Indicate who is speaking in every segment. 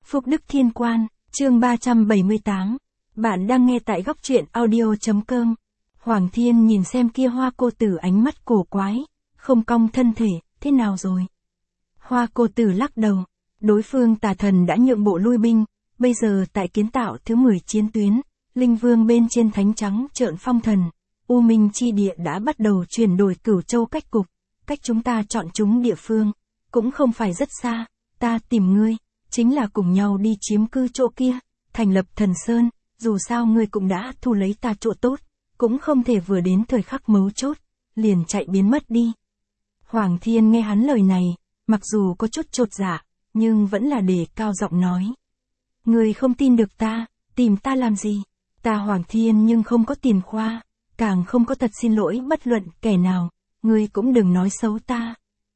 Speaker 1: Phúc Đức Thiên Quan, chương 378. Bạn đang nghe tại góc truyện audio.com. Hoàng Thiên nhìn xem kia Hoa cô tử ánh mắt cổ quái, không cong thân thể, thế nào rồi? Hoa cô tử lắc đầu, đối phương tà thần đã nhượng bộ lui binh, bây giờ tại kiến tạo thứ 10 chiến tuyến, linh vương bên trên thánh trắng trợn phong thần, U Minh chi địa đã bắt đầu chuyển đổi Cửu Châu cách cục, cách chúng ta chọn chúng địa phương, cũng không phải rất xa, ta tìm ngươi, chính là cùng nhau đi chiếm cư chỗ kia, thành lập thần sơn, dù sao ngươi cũng đã thu lấy ta chỗ tốt, cũng không thể vừa đến thời khắc mấu chốt, liền chạy biến mất đi. Hoàng Thiên nghe hắn lời này, mặc dù có chút chột dạ, nhưng vẫn là đề cao giọng nói. Ngươi không tin được ta, tìm ta làm gì? Ta Hoàng Thiên nhưng không có tiền khoa, càng không có thật xin lỗi bất luận kẻ nào, ngươi cũng đừng nói xấu ta.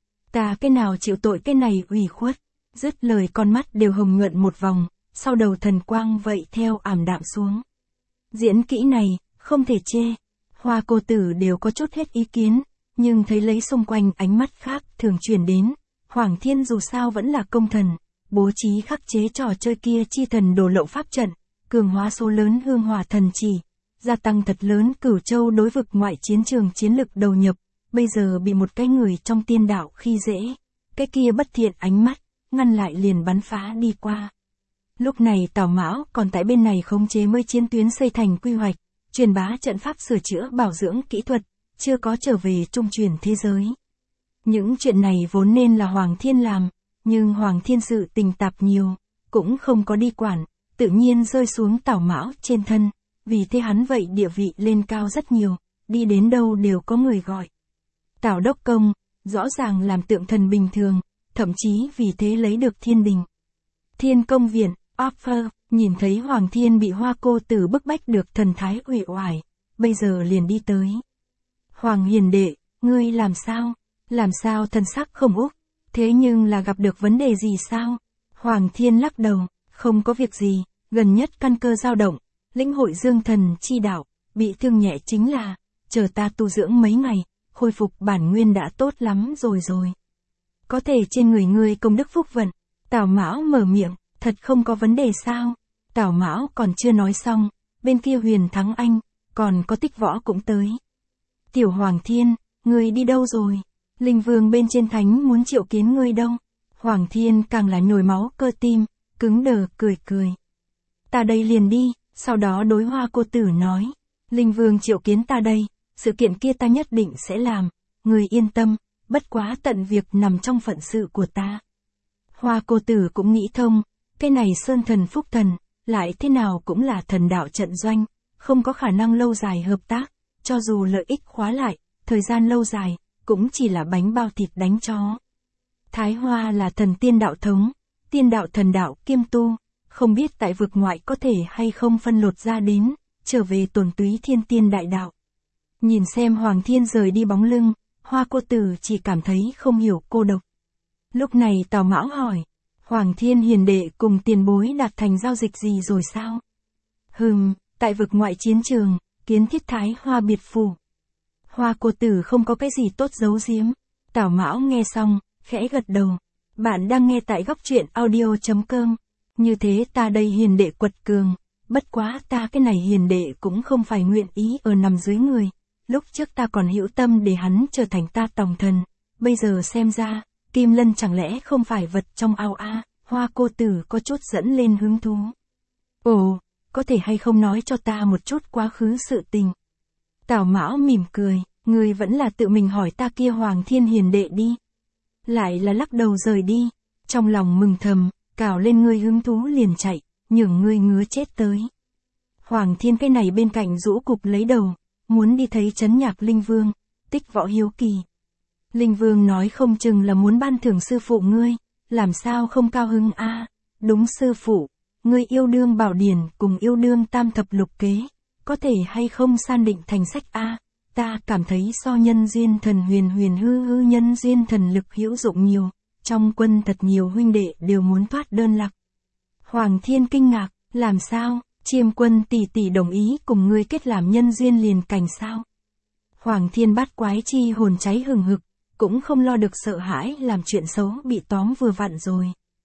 Speaker 1: Ta cái nào chịu tội cái này ủy khuất, dứt lời con mắt đều hồng nhuận một vòng, sau đầu thần quang vậy theo ảm đạm xuống. Diễn kỹ này, không thể chê, Hoa cô tử đều có chút hết ý kiến, nhưng thấy lấy xung quanh ánh mắt khác thường truyền đến, Hoàng Thiên dù sao vẫn là công thần, bố trí khắc chế trò chơi kia chi thần đổ lậu pháp trận, cường hóa số lớn hương hỏa thần chỉ, gia tăng thật lớn Cửu Châu đối vực ngoại chiến trường chiến lực đầu nhập, bây giờ bị một cái người trong tiên đạo khi dễ, cái kia bất thiện ánh mắt, ngăn lại liền bắn phá đi qua. Lúc này Tào Mão còn tại bên này khống chế mới chiến tuyến xây thành quy hoạch, truyền bá trận pháp sửa chữa bảo dưỡng kỹ thuật, chưa có trở về trung truyền thế giới. Những chuyện này vốn nên là Hoàng Thiên làm, nhưng Hoàng Thiên sự tình tạp nhiều, cũng không có đi quản, tự nhiên rơi xuống Tào Mão trên thân, vì thế hắn vậy địa vị lên cao rất nhiều, đi đến đâu đều có người gọi. Tào Đốc Công, rõ ràng làm tượng thần bình thường, thậm chí vì thế lấy được thiên đình. Thiên Công Viện, offer, nhìn thấy Hoàng Thiên bị Hoa cô tử bức bách được thần thái uể oải, bây giờ liền đi tới. Hoàng hiền đệ, ngươi làm sao? Làm sao thần sắc không úc? Thế nhưng là gặp được vấn đề gì sao? Hoàng Thiên lắc đầu, không có việc gì, gần nhất căn cơ dao động, lĩnh hội dương thần chi đạo, bị thương nhẹ chính là, chờ ta tu dưỡng mấy ngày, khôi phục bản nguyên đã tốt lắm rồi. Có thể trên người ngươi công đức phúc vận. Tào Mão mở miệng, thật không có vấn đề sao? Tào Mão còn chưa nói xong, bên kia Huyền Thắng Anh, còn có Tích Võ cũng tới. Tiểu Hoàng Thiên, ngươi đi đâu rồi? Linh Vương bên trên thánh muốn triệu kiến ngươi đâu? Hoàng Thiên càng là nhồi máu cơ tim, cứng đờ cười. Ta đây liền đi, sau đó đối Hoa cô tử nói. Linh Vương triệu kiến ta đây, sự kiện kia ta nhất định sẽ làm, ngươi yên tâm, bất quá tận việc nằm trong phận sự của ta. Hoa cô tử cũng nghĩ thông, cái này sơn thần phúc thần, lại thế nào cũng là thần đạo trận doanh, không có khả năng lâu dài hợp tác, cho dù lợi ích khóa lại, thời gian lâu dài, cũng chỉ là bánh bao thịt đánh chó. Thái Hoa là thần tiên đạo thống, tiên đạo thần đạo kiêm tu, không biết tại vực ngoại có thể hay không phân lột ra đến, trở về tổn túy thiên tiên đại đạo. Nhìn xem Hoàng Thiên rời đi bóng lưng, Hoa cô tử chỉ cảm thấy không hiểu cô độc. Lúc này Tào Mão hỏi, Hoàng Thiên hiền đệ cùng tiền bối đạt thành giao dịch gì rồi sao? Tại vực ngoại chiến trường, kiến thiết Thái Hoa biệt phủ. Hoa cô tử không có cái gì tốt giấu giếm. Tào Mão nghe xong, khẽ gật đầu. Bạn đang nghe tại góc truyện audio.com. Như thế ta đây hiền đệ quật cường, bất quá ta cái này hiền đệ cũng không phải nguyện ý ở nằm dưới người. Lúc trước ta còn hữu tâm để hắn trở thành ta tòng thần, bây giờ xem ra, Kim Lân chẳng lẽ không phải vật trong ao a? Hoa cô tử có chút dẫn lên hứng thú. Ồ, có thể hay không nói cho ta một chút quá khứ sự tình? Tào Mão mỉm cười, ngươi vẫn là tự mình hỏi ta kia Hoàng Thiên hiền đệ đi. Lại là lắc đầu rời đi, trong lòng mừng thầm, cào lên ngươi hứng thú liền chạy, nhường ngươi ngứa chết tới. Hoàng Thiên cái này bên cạnh rũ cục lấy đầu, muốn đi thấy trấn nhạc Linh Vương, Tích Võ hiếu kỳ. Linh Vương nói không chừng là muốn ban thưởng sư phụ ngươi, làm sao không cao hứng a? Đúng sư phụ, ngươi yêu đương bảo điển cùng yêu đương tam thập lục kế, có thể hay không san định thành sách a? Ta cảm thấy so nhân duyên thần huyền hư nhân duyên thần lực hữu dụng nhiều, trong quân thật nhiều huynh đệ đều muốn thoát đơn lạc. Hoàng Thiên kinh ngạc, làm sao? Chiêm Quân tỷ tỷ đồng ý cùng ngươi kết làm nhân duyên liền cảnh sao? Hoàng Thiên bát quái chi hồn cháy hừng hực, cũng không lo được sợ hãi làm chuyện xấu bị tóm vừa vặn rồi.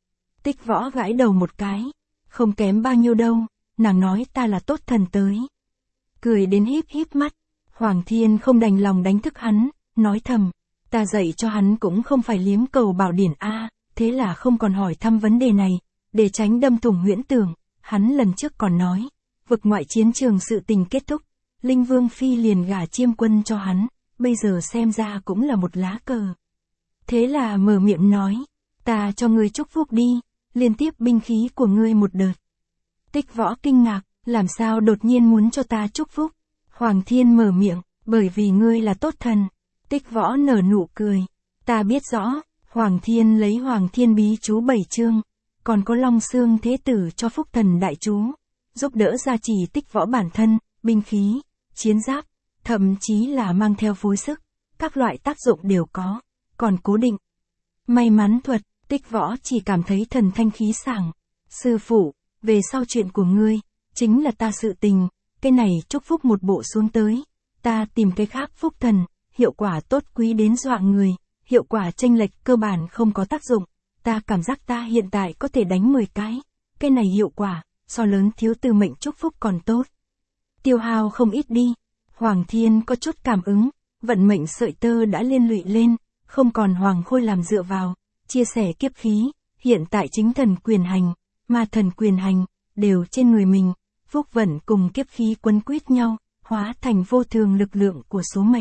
Speaker 1: Tích Võ gãi đầu một cái. Không kém bao nhiêu đâu, nàng nói ta là tốt thần tới. Cười đến híp híp mắt. Hoàng Thiên không đành lòng đánh thức hắn, nói thầm. Ta dạy cho hắn cũng không phải liếm cầu bảo điển a, thế là không còn hỏi thăm vấn đề này, để tránh đâm thủng huyễn tưởng. Hắn lần trước còn nói, vực ngoại chiến trường sự tình kết thúc, Linh Vương Phi liền gả Chiêm Quân cho hắn, bây giờ xem ra cũng là một lá cờ. Thế là mở miệng nói, ta cho ngươi chúc phúc đi, liên tiếp binh khí của ngươi một đợt. Tích Võ kinh ngạc, làm sao đột nhiên muốn cho ta chúc phúc? Hoàng Thiên mở miệng, bởi vì ngươi là tốt thần. Tích Võ nở nụ cười, ta biết rõ. Hoàng Thiên lấy Hoàng Thiên bí chú 7 chương, còn có Long Xương Thế Tử cho phúc thần đại chú, giúp đỡ gia trì Tích Võ bản thân, binh khí, chiến giáp, thậm chí là mang theo phối sức, các loại tác dụng đều có, còn cố định. May mắn thuật, Tích Võ chỉ cảm thấy thần thanh khí sảng. Sư phụ, về sau chuyện của ngươi, chính là ta sự tình, cái này chúc phúc một bộ xuống tới, ta tìm cái khác phúc thần, hiệu quả tốt quý đến dọa người, hiệu quả chênh lệch cơ bản không có tác dụng, ta cảm giác ta hiện tại có thể đánh 10 cái này hiệu quả, so lớn thiếu tư mệnh chúc phúc còn tốt. Tiêu hao không ít đi. Hoàng Thiên có chút cảm ứng, vận mệnh sợi tơ đã liên lụy lên, không còn Hoàng Khôi làm dựa vào, chia sẻ kiếp khí, hiện tại chính thần quyền hành, ma thần quyền hành, đều trên người mình, phúc vận cùng kiếp khí quấn quýt nhau, hóa thành vô thường lực lượng của số mệnh.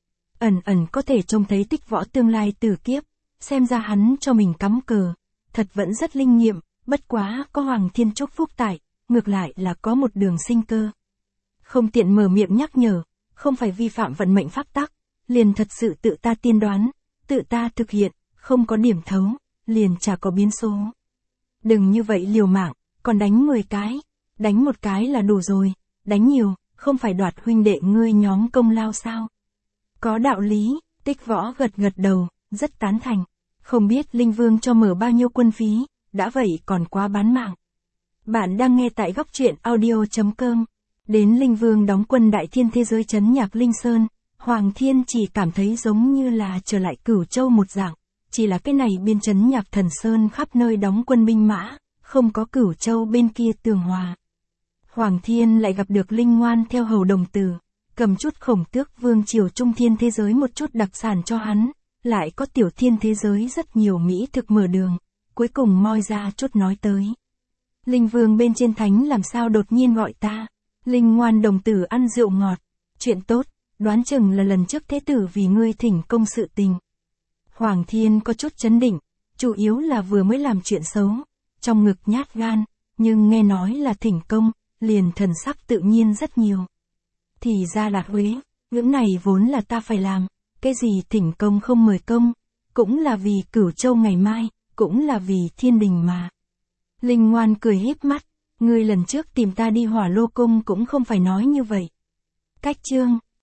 Speaker 1: Ẩn ẩn có thể trông thấy Tích Võ tương lai tử kiếp, xem ra hắn cho mình cắm cờ, thật vẫn rất linh nghiệm, bất quá có Hoàng Thiên chúc phúc tại, ngược lại là có một đường sinh cơ. Không tiện mở miệng nhắc nhở, không phải vi phạm vận mệnh pháp tắc, liền thật sự tự ta tiên đoán, tự ta thực hiện, không có điểm thấu, liền chả có biến số. Đừng như vậy liều mạng, còn đánh 10 cái, đánh một cái là đủ rồi, đánh nhiều, không phải đoạt huynh đệ ngươi nhóm công lao sao? Có đạo lý, Tích Võ gật gật đầu, rất tán thành, không biết Linh Vương cho mở bao nhiêu quân phí, đã vậy còn quá bán mạng. Bạn đang nghe tại góc truyện audio.com. Đến Linh Vương đóng quân Đại Thiên thế giới trấn nhạc Linh Sơn, Hoàng Thiên chỉ cảm thấy giống như là trở lại Cửu Châu một dạng, chỉ là cái này biên trấn nhạc Thần Sơn khắp nơi đóng quân binh mã, không có Cửu Châu bên kia tường hòa. Hoàng Thiên lại gặp được Linh Ngoan theo hầu đồng tử, cầm chút Khổng Tước vương triều Trung Thiên thế giới một chút đặc sản cho hắn, lại có Tiểu Thiên thế giới rất nhiều mỹ thực mở đường, cuối cùng moi ra chút nói tới. Linh Vương bên trên thánh làm sao đột nhiên gọi ta? Linh Ngoan đồng tử ăn rượu ngọt, chuyện tốt, đoán chừng là lần trước thế tử vì ngươi thỉnh công sự tình. Hoàng Thiên có chút chấn định, chủ yếu là vừa mới làm chuyện xấu, trong ngực nhát gan, nhưng nghe nói là thỉnh công, liền thần sắc tự nhiên rất nhiều. Thì ra là Huế, những này vốn là ta phải làm, cái gì thỉnh công không mời công, cũng là vì Cửu Châu ngày mai, cũng là vì thiên đình mà. Linh Ngoan cười híp mắt, ngươi lần trước tìm ta đi Hỏa Lô Cung cũng không phải nói như vậy. Cách chương